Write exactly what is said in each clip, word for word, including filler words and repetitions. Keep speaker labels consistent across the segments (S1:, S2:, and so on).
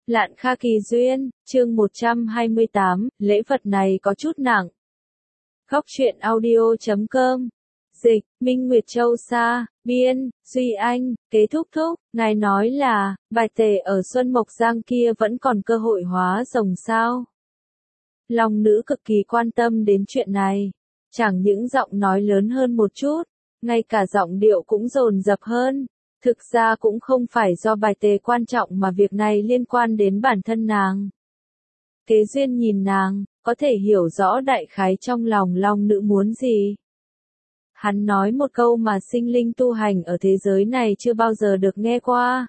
S1: Lạn Kha Kỳ Duyên, chương một trăm hai mươi tám, lễ vật này có chút nặng. Góc truyện audio chấm com. Dịch, Minh Nguyệt Châu Sa, biên, Duy Anh, kế thúc thúc, ngài nói là, bài tề ở Xuân Mộc Giang kia vẫn còn cơ hội hóa rồng sao? Long nữ cực kỳ quan tâm đến chuyện này. Chẳng những giọng nói lớn hơn một chút, ngay cả giọng điệu cũng dồn dập hơn. Thực ra cũng không phải do bài tề quan trọng mà việc này liên quan đến bản thân nàng. Kế Duyên nhìn nàng, có thể hiểu rõ đại khái trong lòng long nữ muốn gì. Hắn nói một câu mà sinh linh tu hành ở thế giới này chưa bao giờ được nghe qua.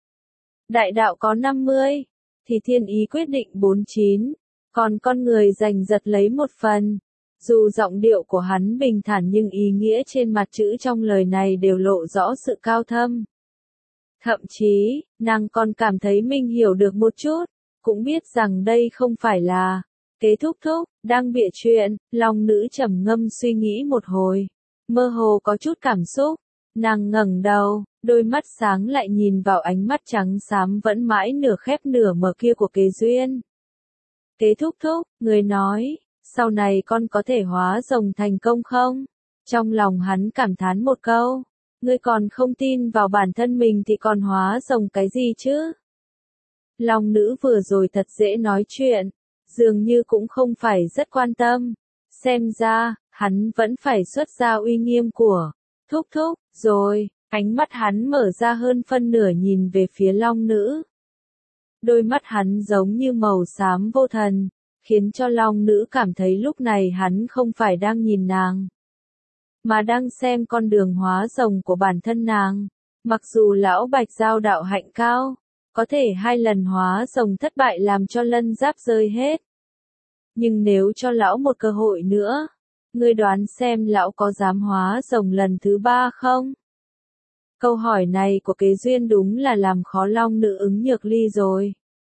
S1: Đại đạo có năm mươi, thì thiên ý quyết định bốn mươi chín, còn con người giành giật lấy một phần. Dù giọng điệu của hắn bình thản nhưng ý nghĩa trên mặt chữ trong lời này đều lộ rõ sự cao thâm. Thậm chí, nàng còn cảm thấy mình hiểu được một chút, cũng biết rằng đây không phải là kế thúc thúc, đang bịa chuyện. Long nữ trầm ngâm suy nghĩ một hồi, mơ hồ có chút cảm xúc, nàng ngẩng đầu, đôi mắt sáng lại nhìn vào ánh mắt trắng xám vẫn mãi nửa khép nửa mở kia của Kế Duyên. Kế thúc thúc, người nói, sau này con có thể hóa rồng thành công không? Trong lòng hắn cảm thán một câu, ngươi còn không tin vào bản thân mình thì còn hóa rồng cái gì chứ? Long nữ vừa rồi thật dễ nói chuyện, dường như cũng không phải rất quan tâm. Xem ra, hắn vẫn phải xuất ra uy nghiêm của thúc thúc, rồi, ánh mắt hắn mở ra hơn phân nửa nhìn về phía long nữ. Đôi mắt hắn giống như màu xám vô thần, khiến cho long nữ cảm thấy lúc này hắn không phải đang nhìn nàng, mà đang xem con đường hóa rồng của bản thân nàng. Mặc dù lão Bạch Giao đạo hạnh cao, có thể hai lần hóa rồng thất bại làm cho lân giáp rơi hết. Nhưng nếu cho lão một cơ hội nữa, ngươi đoán xem lão có dám hóa rồng lần thứ ba không? Câu hỏi này của Kế Duyên đúng là làm khó long nữ ứng nhược ly rồi.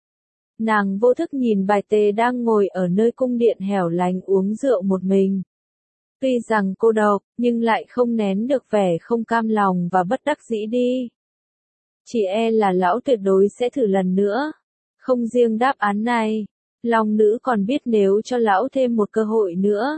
S1: Nàng vô thức nhìn bài tề đang ngồi ở nơi cung điện hẻo lánh uống rượu một mình. Tuy rằng cô độc, nhưng lại không nén được vẻ không cam lòng và bất đắc dĩ đi. Chỉ e là lão tuyệt đối sẽ thử lần nữa. Không riêng đáp án này, long nữ còn biết nếu cho lão thêm một cơ hội nữa.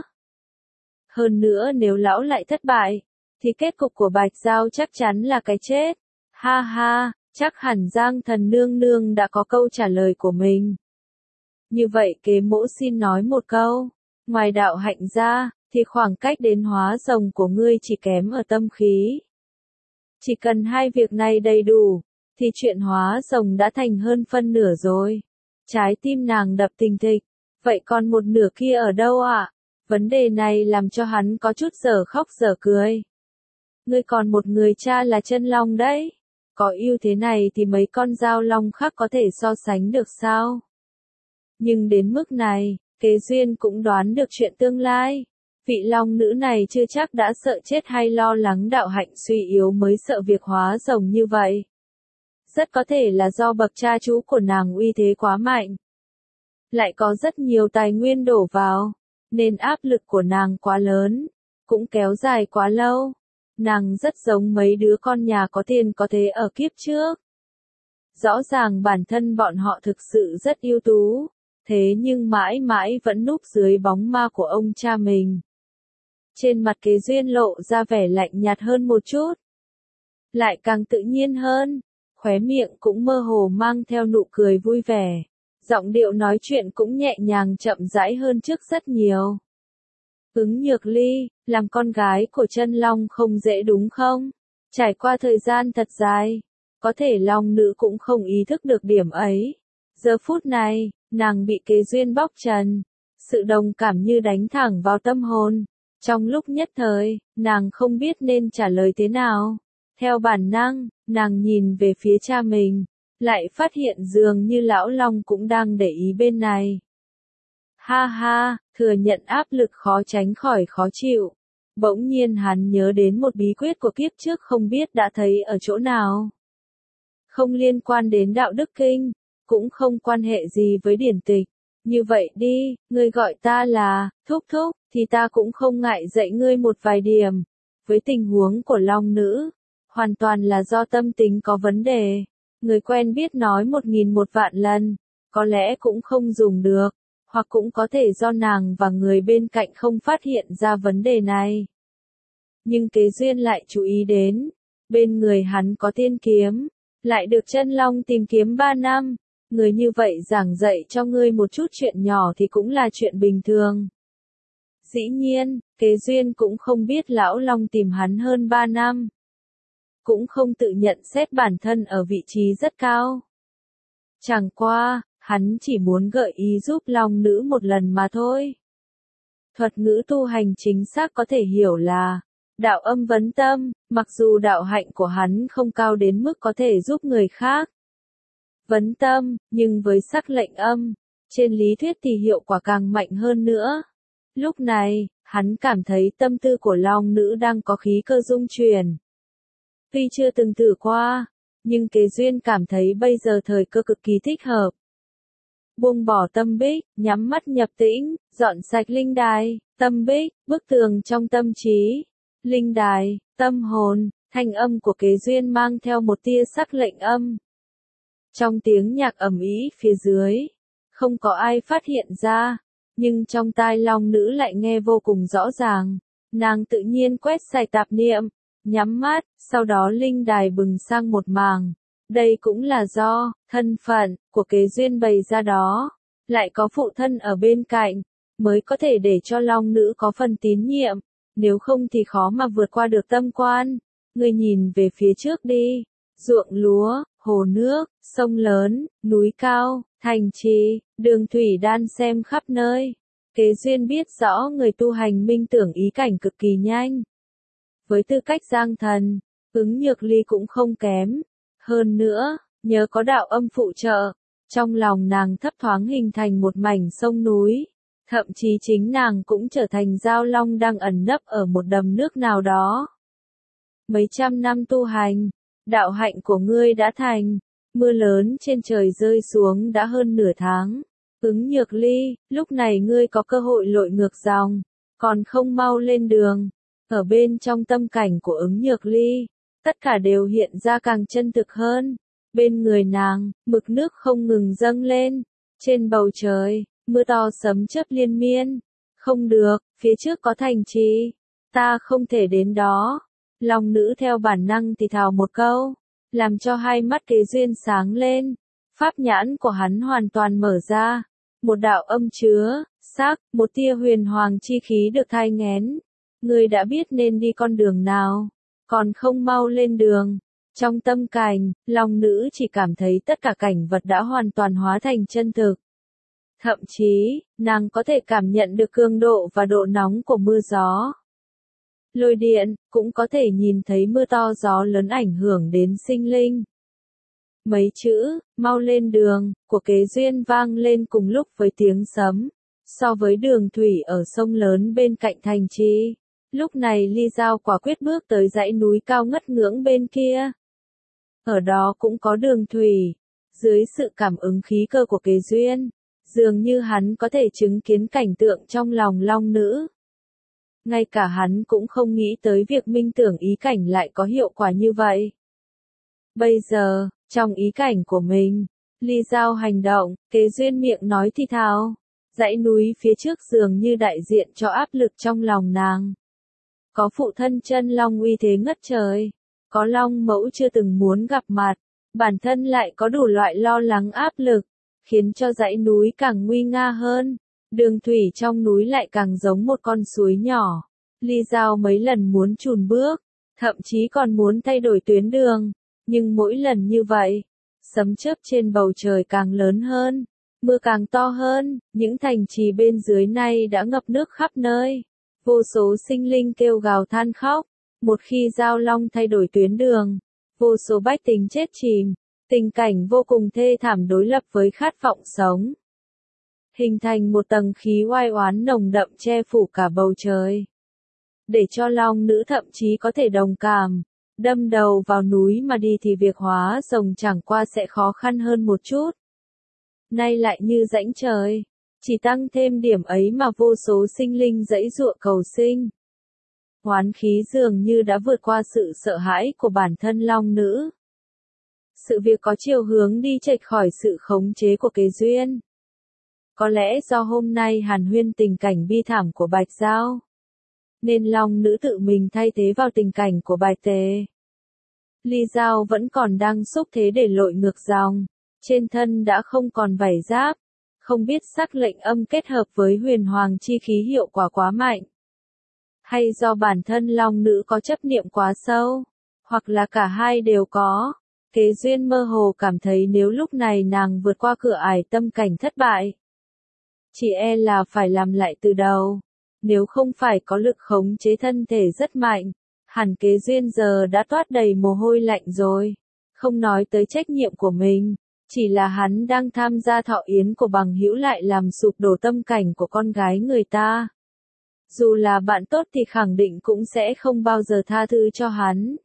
S1: Hơn nữa nếu lão lại thất bại, thì kết cục của Bạch Giao chắc chắn là cái chết. Ha ha, chắc hẳn Giang Thần Nương Nương đã có câu trả lời của mình. Như vậy Kế Mỗ xin nói một câu, ngoài đạo hạnh ra, thì khoảng cách đến hóa rồng của ngươi chỉ kém ở tâm khí. Chỉ cần hai việc này đầy đủ, thì chuyện hóa rồng đã thành hơn phân nửa rồi. Trái tim nàng đập thình thịch, vậy còn một nửa kia ở đâu ạ? À? Vấn đề này làm cho hắn có chút dở khóc dở cười. Ngươi còn một người cha là chân long đấy. Có ưu thế này thì mấy con dao long khác có thể so sánh được sao? Nhưng đến mức này, Kế Duyên cũng đoán được chuyện tương lai. Vị long nữ này chưa chắc đã sợ chết hay lo lắng đạo hạnh suy yếu mới sợ việc hóa rồng như vậy. Rất có thể là do bậc cha chú của nàng uy thế quá mạnh. Lại có rất nhiều tài nguyên đổ vào, nên áp lực của nàng quá lớn, cũng kéo dài quá lâu. Nàng rất giống mấy đứa con nhà có tiền có thế ở kiếp trước. Rõ ràng bản thân bọn họ thực sự rất ưu tú, thế nhưng mãi mãi vẫn núp dưới bóng ma của ông cha mình. Trên mặt Kế Duyên lộ ra vẻ lạnh nhạt hơn một chút, lại càng tự nhiên hơn, khóe miệng cũng mơ hồ mang theo nụ cười vui vẻ, giọng điệu nói chuyện cũng nhẹ nhàng chậm rãi hơn trước rất nhiều. Ứng Nhược Ly, làm con gái của chân long không dễ đúng không? Trải qua thời gian thật dài, có thể long nữ cũng không ý thức được điểm ấy. Giờ phút này, nàng bị Kế Duyên bóc trần, sự đồng cảm như đánh thẳng vào tâm hồn. Trong lúc nhất thời, nàng không biết nên trả lời thế nào. Theo bản năng, nàng nhìn về phía cha mình, lại phát hiện dường như lão long cũng đang để ý bên này. Ha ha, thừa nhận áp lực khó tránh khỏi khó chịu. Bỗng nhiên hắn nhớ đến một bí quyết của kiếp trước không biết đã thấy ở chỗ nào. Không liên quan đến đạo đức kinh, cũng không quan hệ gì với điển tịch. Như vậy đi, ngươi gọi ta là thúc thúc, thì ta cũng không ngại dạy ngươi một vài điểm. Với tình huống của long nữ, hoàn toàn là do tâm tính có vấn đề. Người quen biết nói một nghìn một vạn lần, có lẽ cũng không dùng được, hoặc cũng có thể do nàng và người bên cạnh không phát hiện ra vấn đề này. Nhưng Kế Duyên lại chú ý đến, bên người hắn có tiên kiếm, lại được Chân Long tìm kiếm ba năm, người như vậy giảng dạy cho ngươi một chút chuyện nhỏ thì cũng là chuyện bình thường. Dĩ nhiên, Kế Duyên cũng không biết Lão Long tìm hắn hơn ba năm. Cũng không tự nhận xét bản thân ở vị trí rất cao. Chẳng qua, hắn chỉ muốn gợi ý giúp Long nữ một lần mà thôi. Thuật ngữ tu hành chính xác có thể hiểu là đạo âm vấn tâm, mặc dù đạo hạnh của hắn không cao đến mức có thể giúp người khác vấn tâm, nhưng với sắc lệnh âm, trên lý thuyết thì hiệu quả càng mạnh hơn nữa. Lúc này, hắn cảm thấy tâm tư của Long nữ đang có khí cơ dung chuyển. Tuy chưa từng thử qua, nhưng Kế Duyên cảm thấy bây giờ thời cơ cực kỳ thích hợp. Buông bỏ tâm bích, nhắm mắt nhập tĩnh, dọn sạch linh đài, tâm bích, bức tường trong tâm trí, linh đài, tâm hồn, thanh âm của Kế Duyên mang theo một tia sắc lệnh âm. Trong tiếng nhạc ầm ĩ phía dưới, không có ai phát hiện ra, nhưng trong tai Long nữ lại nghe vô cùng rõ ràng. Nàng tự nhiên quét sạch tạp niệm, nhắm mắt, sau đó linh đài bừng sang một màng. Đây cũng là do thân phận của Kế Duyên bày ra đó, lại có phụ thân ở bên cạnh, mới có thể để cho Long nữ có phần tín nhiệm, nếu không thì khó mà vượt qua được tâm quan. Ngươi nhìn về phía trước đi, ruộng lúa, hồ nước, sông lớn, núi cao, thành trì, đường thủy đan xem khắp nơi. Kế Duyên biết rõ người tu hành minh tưởng ý cảnh cực kỳ nhanh. Với tư cách giang thần, Ứng Nhược Ly cũng không kém. Hơn nữa, nhờ có đạo âm phụ trợ, trong lòng nàng thấp thoáng hình thành một mảnh sông núi. Thậm chí chính nàng cũng trở thành Giao Long đang ẩn nấp ở một đầm nước nào đó. Mấy trăm năm tu hành, đạo hạnh của ngươi đã thành, mưa lớn trên trời rơi xuống đã hơn nửa tháng. Ứng Nhược Ly, lúc này ngươi có cơ hội lội ngược dòng, còn không mau lên đường. Ở bên trong tâm cảnh của Ứng Nhược Ly, tất cả đều hiện ra càng chân thực hơn. Bên người nàng, mực nước không ngừng dâng lên. Trên bầu trời, mưa to sấm chớp liên miên. Không được, phía trước có thành trì. Ta không thể đến đó. Long nữ theo bản năng thì thào một câu, làm cho hai mắt Kế Duyên sáng lên. Pháp nhãn của hắn hoàn toàn mở ra. Một đạo âm chứa, sắc, một tia huyền hoàng chi khí được thai nghén. Ngươi đã biết nên đi con đường nào, còn không mau lên đường. Trong tâm cảnh, Long nữ chỉ cảm thấy tất cả cảnh vật đã hoàn toàn hóa thành chân thực. Thậm chí, nàng có thể cảm nhận được cường độ và độ nóng của mưa gió. Lôi điện, cũng có thể nhìn thấy mưa to gió lớn ảnh hưởng đến sinh linh. Mấy chữ, mau lên đường, của Kế Duyên vang lên cùng lúc với tiếng sấm. So với đường thủy ở sông lớn bên cạnh thành trì, lúc này Ly Giao quả quyết bước tới dãy núi cao ngất ngưỡng bên kia. Ở đó cũng có đường thủy. Dưới sự cảm ứng khí cơ của Kế Duyên, dường như hắn có thể chứng kiến cảnh tượng trong lòng Long nữ. Ngay cả hắn cũng không nghĩ tới việc minh tưởng ý cảnh lại có hiệu quả như vậy. Bây giờ, trong ý cảnh của mình, Ly Giao hành động, Kế Duyên miệng nói thì thào. Dãy núi phía trước dường như đại diện cho áp lực trong lòng nàng. Có phụ thân Chân Long uy thế ngất trời, có Long mẫu chưa từng muốn gặp mặt, bản thân lại có đủ loại lo lắng áp lực, khiến cho dãy núi càng nguy nga hơn. Đường thủy trong núi lại càng giống một con suối nhỏ. Ly Giao mấy lần muốn chùn bước, thậm chí còn muốn thay đổi tuyến đường, nhưng mỗi lần như vậy, sấm chớp trên bầu trời càng lớn hơn, mưa càng to hơn, những thành trì bên dưới này đã ngập nước khắp nơi. Vô số sinh linh kêu gào than khóc, một khi Giao Long thay đổi tuyến đường, vô số bách tính chết chìm, tình cảnh vô cùng thê thảm đối lập với khát vọng sống. Hình thành một tầng khí oai oán nồng đậm che phủ cả bầu trời. Để cho Long nữ thậm chí có thể đồng cảm, đâm đầu vào núi mà đi thì việc hóa rồng chẳng qua sẽ khó khăn hơn một chút. Nay lại như rãnh trời, chỉ tăng thêm điểm ấy mà vô số sinh linh giãy giụa cầu sinh. Oán khí dường như đã vượt qua sự sợ hãi của bản thân Long nữ. Sự việc có chiều hướng đi chệch khỏi sự khống chế của Kế Duyên. Có lẽ do hôm nay hàn huyên tình cảnh bi thảm của Bạch Giao, nên Long Nữ tự mình thay thế vào tình cảnh của Bạch Tề. Ly Giao vẫn còn đang xúc thế để lội ngược dòng, trên thân đã không còn vảy giáp, không biết sắc lệnh âm kết hợp với huyền hoàng chi khí hiệu quả quá mạnh, hay do bản thân Long Nữ có chấp niệm quá sâu, hoặc là cả hai đều có. Kế Duyên mơ hồ cảm thấy nếu lúc này nàng vượt qua cửa ải tâm cảnh thất bại, chỉ e là phải làm lại từ đầu. Nếu không phải có lực khống chế thân thể rất mạnh, hẳn Kế Duyên giờ đã toát đầy mồ hôi lạnh rồi. Không nói tới trách nhiệm của mình, chỉ là hắn đang tham gia thọ yến của bằng hữu lại làm sụp đổ tâm cảnh của con gái người ta. Dù là bạn tốt thì khẳng định cũng sẽ không bao giờ tha thứ cho hắn.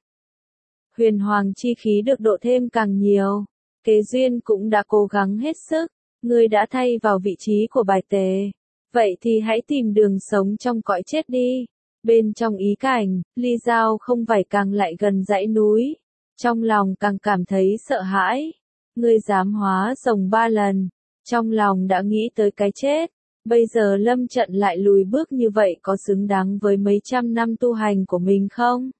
S1: Huyền hoàng chi khí được độ thêm càng nhiều. Kế Duyên cũng đã cố gắng hết sức. Ngươi đã thay vào vị trí của Bạch Tề. Vậy thì hãy tìm đường sống trong cõi chết đi. Bên trong ý cảnh, Ly Giao không phải càng lại gần dãy núi. Trong lòng càng cảm thấy sợ hãi. Ngươi dám hóa rồng ba lần. Trong lòng đã nghĩ tới cái chết. Bây giờ lâm trận lại lùi bước như vậy có xứng đáng với mấy trăm năm tu hành của mình không?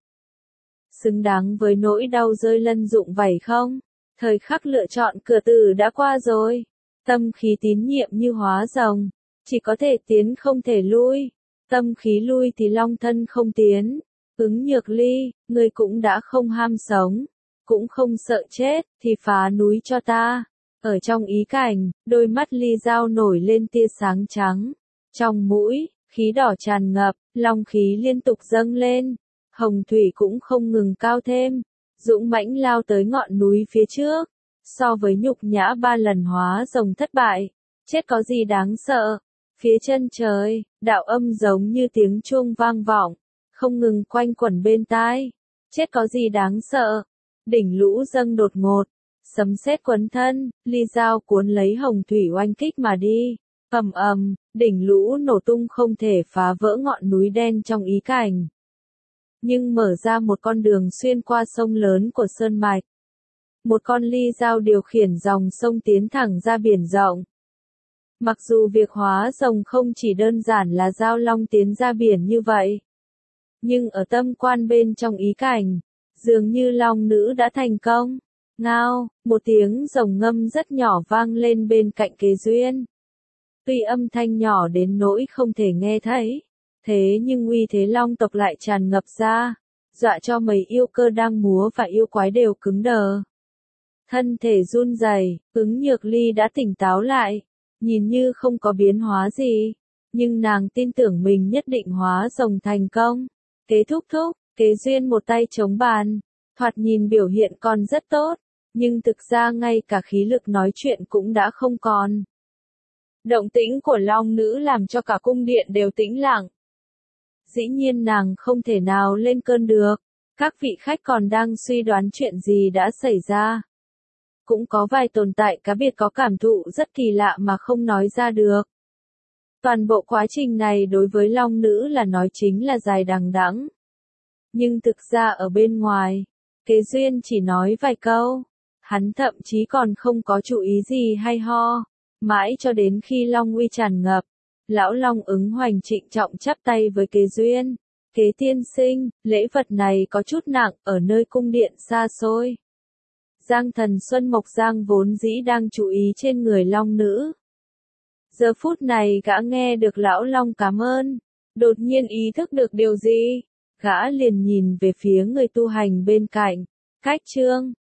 S1: Xứng đáng với nỗi đau rơi lân rụng vảy không? Thời khắc lựa chọn cửa tử đã qua rồi. Tâm khí tín nhiệm như hóa rồng, chỉ có thể tiến không thể lui. Tâm khí lui thì long thân không tiến. Ứng Nhược Ly, ngươi cũng đã không ham sống, cũng không sợ chết, thì phá núi cho ta. Ở trong ý cảnh, đôi mắt Ly Giao nổi lên tia sáng trắng. Trong mũi, khí đỏ tràn ngập, long khí liên tục dâng lên. Hồng thủy cũng không ngừng cao thêm, dũng mãnh lao tới ngọn núi phía trước. So với nhục nhã ba lần hóa rồng thất bại, chết có gì đáng sợ. Phía chân trời, đạo âm giống như tiếng chuông vang vọng, không ngừng quanh quẩn bên tai. Chết có gì đáng sợ. Đỉnh lũ dâng đột ngột, sấm sét quấn thân, Ly Giao cuốn lấy hồng thủy oanh kích mà đi. Ầm ầm, đỉnh lũ nổ tung không thể phá vỡ ngọn núi đen trong ý cảnh, nhưng mở ra một con đường xuyên qua sông lớn của sơn mạch. Một con Ly Giao điều khiển dòng sông tiến thẳng ra biển rộng. Mặc dù việc hóa rồng không chỉ đơn giản là giao long tiến ra biển như vậy, nhưng ở tâm quan bên trong ý cảnh, dường như Long Nữ đã thành công. Ngao, một tiếng rồng ngâm rất nhỏ vang lên bên cạnh Kế Duyên. Tuy âm thanh nhỏ đến nỗi không thể nghe thấy, thế nhưng uy thế long tộc lại tràn ngập ra, dọa cho mấy yêu cơ đang múa và yêu quái đều cứng đờ. Thân thể run rẩy, Ứng Nhược Ly đã tỉnh táo lại, nhìn như không có biến hóa gì, nhưng nàng tin tưởng mình nhất định hóa rồng thành công. Kế thúc thúc, Kế Duyên một tay chống bàn, thoạt nhìn biểu hiện còn rất tốt, nhưng thực ra ngay cả khí lực nói chuyện cũng đã không còn. Động tĩnh của Long Nữ làm cho cả cung điện đều tĩnh lặng. Dĩ nhiên nàng không thể nào lên cơn được, các vị khách còn đang suy đoán chuyện gì đã xảy ra. Cũng có vài tồn tại cá biệt có cảm thụ rất kỳ lạ mà không nói ra được. Toàn bộ quá trình này đối với Long Nữ là nói chính là dài đằng đẵng. Nhưng thực ra ở bên ngoài, Kế Duyên chỉ nói vài câu, hắn thậm chí còn không có chú ý gì hay ho, mãi cho đến khi Long uy tràn ngập. Lão Long Ứng Hoành trịnh trọng chắp tay với Kế Duyên. Kế tiên sinh, lễ vật này có chút nặng, ở nơi cung điện xa xôi. Giang Thần Xuân Mộc Giang vốn dĩ đang chú ý trên người Long Nữ. Giờ phút này gã nghe được Lão Long cảm ơn, đột nhiên ý thức được điều gì. Gã liền nhìn về phía người tu hành bên cạnh. Cách Trương,